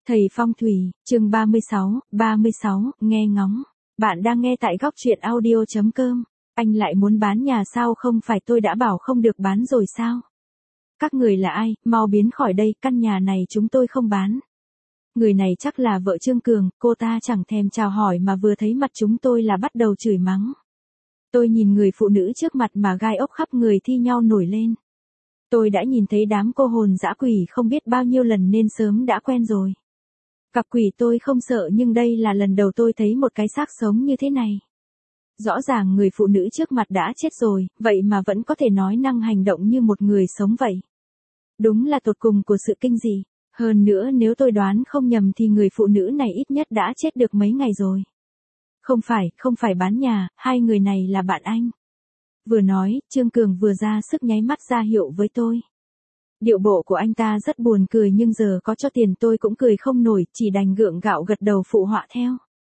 Thầy Phong Thủy, chương 36, nghe ngóng. Bạn đang nghe tại góc truyện audio.com. Anh lại muốn bán nhà sao, không phải tôi đã bảo không được bán rồi sao? Các người là ai, mau biến khỏi đây, căn nhà này chúng tôi không bán. Người này chắc là vợ Trương Cường, cô ta chẳng thèm chào hỏi mà vừa thấy mặt chúng tôi là bắt đầu chửi mắng. Tôi nhìn người phụ nữ trước mặt mà gai ốc khắp người thi nhau nổi lên. Tôi đã nhìn thấy đám cô hồn dã quỷ không biết bao nhiêu lần nên sớm đã quen rồi. Gặp quỷ tôi không sợ, nhưng đây là lần đầu tôi thấy một cái xác sống như thế này. Rõ ràng người phụ nữ trước mặt đã chết rồi, vậy mà vẫn có thể nói năng hành động như một người sống vậy. Đúng là tột cùng của sự kinh dị. Hơn nữa nếu tôi đoán không nhầm thì người phụ nữ này ít nhất đã chết được mấy ngày rồi. Không phải bán nhà, hai người này là bạn anh. Vừa nói, Trương Cường vừa ra sức nháy mắt ra hiệu với tôi. Điệu bộ của anh ta rất buồn cười, nhưng giờ có cho tiền tôi cũng cười không nổi, chỉ đành gượng gạo gật đầu phụ họa theo.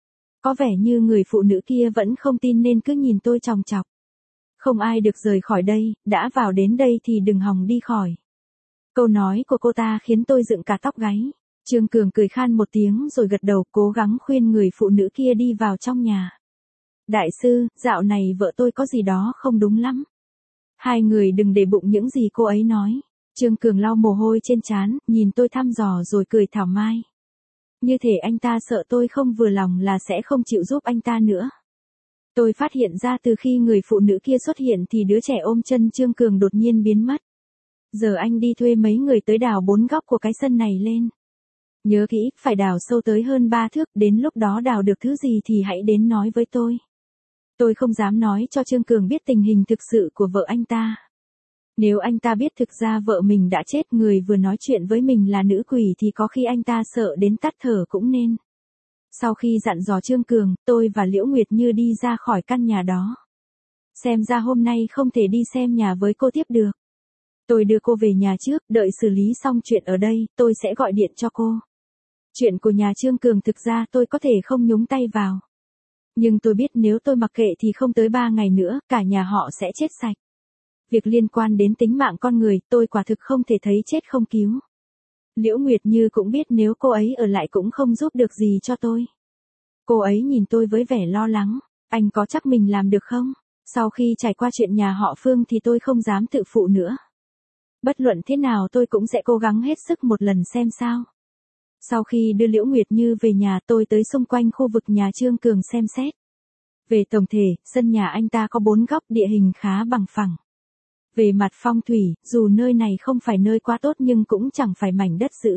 Có vẻ như người phụ nữ kia vẫn không tin nên cứ nhìn tôi chòng chọc. Không ai được rời khỏi đây, đã vào đến đây thì đừng hòng đi khỏi. Câu nói của cô ta khiến tôi dựng cả tóc gáy. Trương Cường cười khan một tiếng rồi gật đầu, cố gắng khuyên người phụ nữ kia đi vào trong nhà. Đại sư, dạo này vợ tôi có gì đó không đúng lắm. Hai người đừng để bụng những gì cô ấy nói. Trương Cường lau mồ hôi trên trán, nhìn tôi thăm dò rồi cười thảo mai. Như thể anh ta sợ tôi không vừa lòng là sẽ không chịu giúp anh ta nữa. Tôi phát hiện ra từ khi người phụ nữ kia xuất hiện thì đứa trẻ ôm chân Trương Cường đột nhiên biến mất. Giờ anh đi thuê mấy người tới đào 4 góc của cái sân này lên. Nhớ kỹ, phải đào sâu tới hơn 3 thước, đến lúc đó đào được thứ gì thì hãy đến nói với tôi. Tôi không dám nói cho Trương Cường biết tình hình thực sự của vợ anh ta. Nếu anh ta biết thực ra vợ mình đã chết, người vừa nói chuyện với mình là nữ quỷ, thì có khi anh ta sợ đến tắt thở cũng nên. Sau khi dặn dò Trương Cường, tôi và Liễu Nguyệt Như đi ra khỏi căn nhà đó. Xem ra hôm nay không thể đi xem nhà với cô tiếp được. Tôi đưa cô về nhà trước, đợi xử lý xong chuyện ở đây, tôi sẽ gọi điện cho cô. Chuyện của nhà Trương Cường thực ra tôi có thể không nhúng tay vào. Nhưng tôi biết nếu tôi mặc kệ thì không tới 3 ngày nữa, cả nhà họ sẽ chết sạch. Việc liên quan đến tính mạng con người, tôi quả thực không thể thấy chết không cứu. Liễu Nguyệt Như cũng biết nếu cô ấy ở lại cũng không giúp được gì cho tôi. Cô ấy nhìn tôi với vẻ lo lắng, anh có chắc mình làm được không? Sau khi trải qua chuyện nhà họ Phương thì tôi không dám tự phụ nữa. Bất luận thế nào tôi cũng sẽ cố gắng hết sức một lần xem sao. Sau khi đưa Liễu Nguyệt Như về nhà, tôi tới xung quanh khu vực nhà Trương Cường xem xét. Về tổng thể, sân nhà anh ta có 4 góc, địa hình khá bằng phẳng. Về mặt phong thủy, dù nơi này không phải nơi quá tốt nhưng cũng chẳng phải mảnh đất dữ.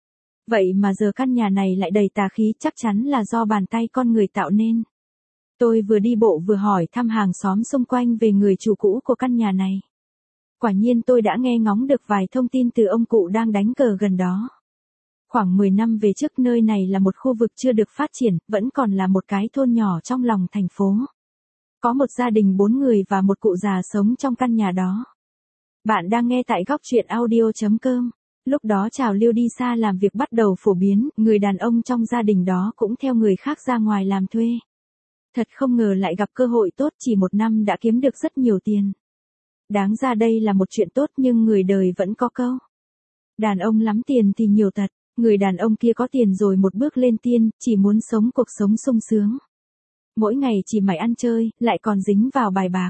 Vậy mà giờ căn nhà này lại đầy tà khí, chắc chắn là do bàn tay con người tạo nên. Tôi vừa đi bộ vừa hỏi thăm hàng xóm xung quanh về người chủ cũ của căn nhà này. Quả nhiên tôi đã nghe ngóng được vài thông tin từ ông cụ đang đánh cờ gần đó. Khoảng 10 năm về trước, nơi này là một khu vực chưa được phát triển, vẫn còn là một cái thôn nhỏ trong lòng thành phố. Có một gia đình 4 người và một cụ già sống trong căn nhà đó. Bạn đang nghe tại góc truyện audio.com. Lúc đó trào lưu đi xa làm việc bắt đầu phổ biến, người đàn ông trong gia đình đó cũng theo người khác ra ngoài làm thuê. Thật không ngờ lại gặp cơ hội tốt, chỉ 1 năm đã kiếm được rất nhiều tiền. Đáng ra đây là một chuyện tốt, nhưng người đời vẫn có câu. Đàn ông lắm tiền thì nhiều tật. Người đàn ông kia có tiền rồi một bước lên tiên, chỉ muốn sống cuộc sống sung sướng. Mỗi ngày chỉ mải ăn chơi, lại còn dính vào bài bạc.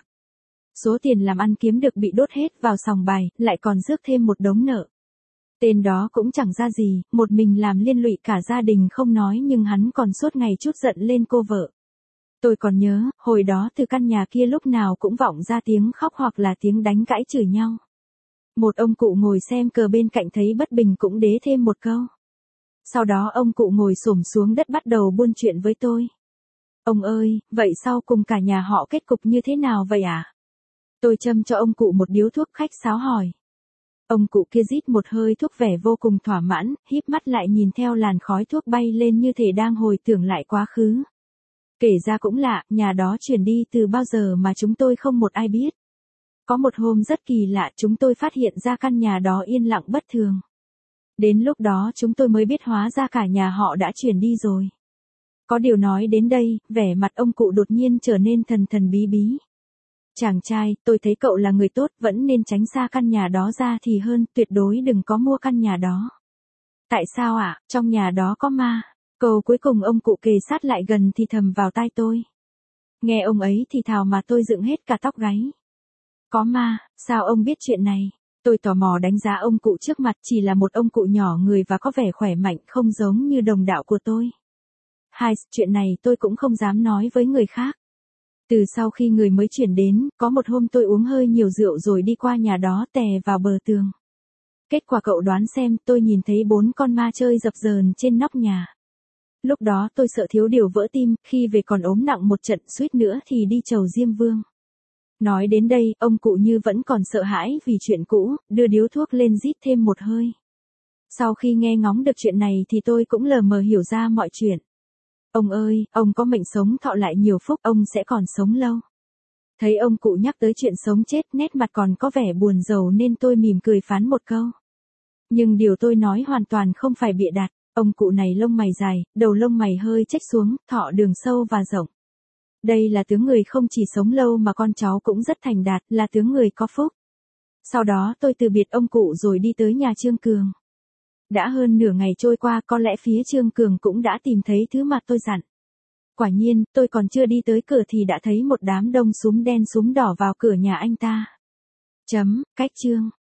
Số tiền làm ăn kiếm được bị đốt hết vào sòng bài, lại còn rước thêm một đống nợ. Tên đó cũng chẳng ra gì, một mình làm liên lụy cả gia đình không nói, nhưng hắn còn suốt ngày trút giận lên cô vợ. Tôi còn nhớ, hồi đó từ căn nhà kia lúc nào cũng vọng ra tiếng khóc hoặc là tiếng đánh cãi chửi nhau. Một ông cụ ngồi xem cờ bên cạnh thấy bất bình cũng đế thêm một câu. Sau đó ông cụ ngồi xổm xuống đất bắt đầu buôn chuyện với tôi. Ông ơi, vậy sau cùng cả nhà họ kết cục như thế nào vậy ạ? Tôi châm cho ông cụ một điếu thuốc khách sáo hỏi. Ông cụ kia rít một hơi thuốc vẻ vô cùng thỏa mãn, híp mắt lại nhìn theo làn khói thuốc bay lên như thể đang hồi tưởng lại quá khứ. Kể ra cũng lạ, nhà đó chuyển đi từ bao giờ mà chúng tôi không một ai biết. Có một hôm rất kỳ lạ, chúng tôi phát hiện ra căn nhà đó yên lặng bất thường. Đến lúc đó chúng tôi mới biết hóa ra cả nhà họ đã chuyển đi rồi. Có điều nói đến đây, vẻ mặt ông cụ đột nhiên trở nên thần thần bí bí. Chàng trai, tôi thấy cậu là người tốt, vẫn nên tránh xa căn nhà đó ra thì hơn, tuyệt đối đừng có mua căn nhà đó. Tại sao ạ, trong nhà đó có ma? Câu cuối cùng ông cụ kề sát lại gần thì thầm vào tai tôi. Nghe ông ấy thì thào mà tôi dựng hết cả tóc gáy. Có ma, sao ông biết chuyện này? Tôi tò mò đánh giá ông cụ trước mặt, chỉ là một ông cụ nhỏ người và có vẻ khỏe mạnh, không giống như đồng đạo của tôi. Chuyện này tôi cũng không dám nói với người khác. Từ sau khi người mới chuyển đến, có một hôm tôi uống hơi nhiều rượu rồi đi qua nhà đó tè vào bờ tường. Kết quả cậu đoán xem, tôi nhìn thấy 4 con ma chơi dập dờn trên nóc nhà. Lúc đó tôi sợ thiếu điều vỡ tim, khi về còn ốm nặng một trận, suýt nữa thì đi chầu Diêm Vương. Nói đến đây, ông cụ như vẫn còn sợ hãi vì chuyện cũ, đưa điếu thuốc lên rít thêm một hơi. Sau khi nghe ngóng được chuyện này thì tôi cũng lờ mờ hiểu ra mọi chuyện. Ông ơi, ông có mệnh sống thọ lại nhiều phúc, ông sẽ còn sống lâu. Thấy ông cụ nhắc tới chuyện sống chết, nét mặt còn có vẻ buồn rầu nên tôi mỉm cười phán một câu. Nhưng điều tôi nói hoàn toàn không phải bịa đặt, ông cụ này lông mày dài, đầu lông mày hơi chếch xuống, thọ đường sâu và rộng. Đây là tướng người không chỉ sống lâu mà con cháu cũng rất thành đạt, là tướng người có phúc. Sau đó tôi từ biệt ông cụ rồi đi tới nhà Trương Cường. Đã hơn nửa ngày trôi qua, có lẽ phía Trương Cường cũng đã tìm thấy thứ mà tôi dặn. Quả nhiên, tôi còn chưa đi tới cửa thì đã thấy một đám đông súm đen súm đỏ vào cửa nhà anh ta. Cách Trương.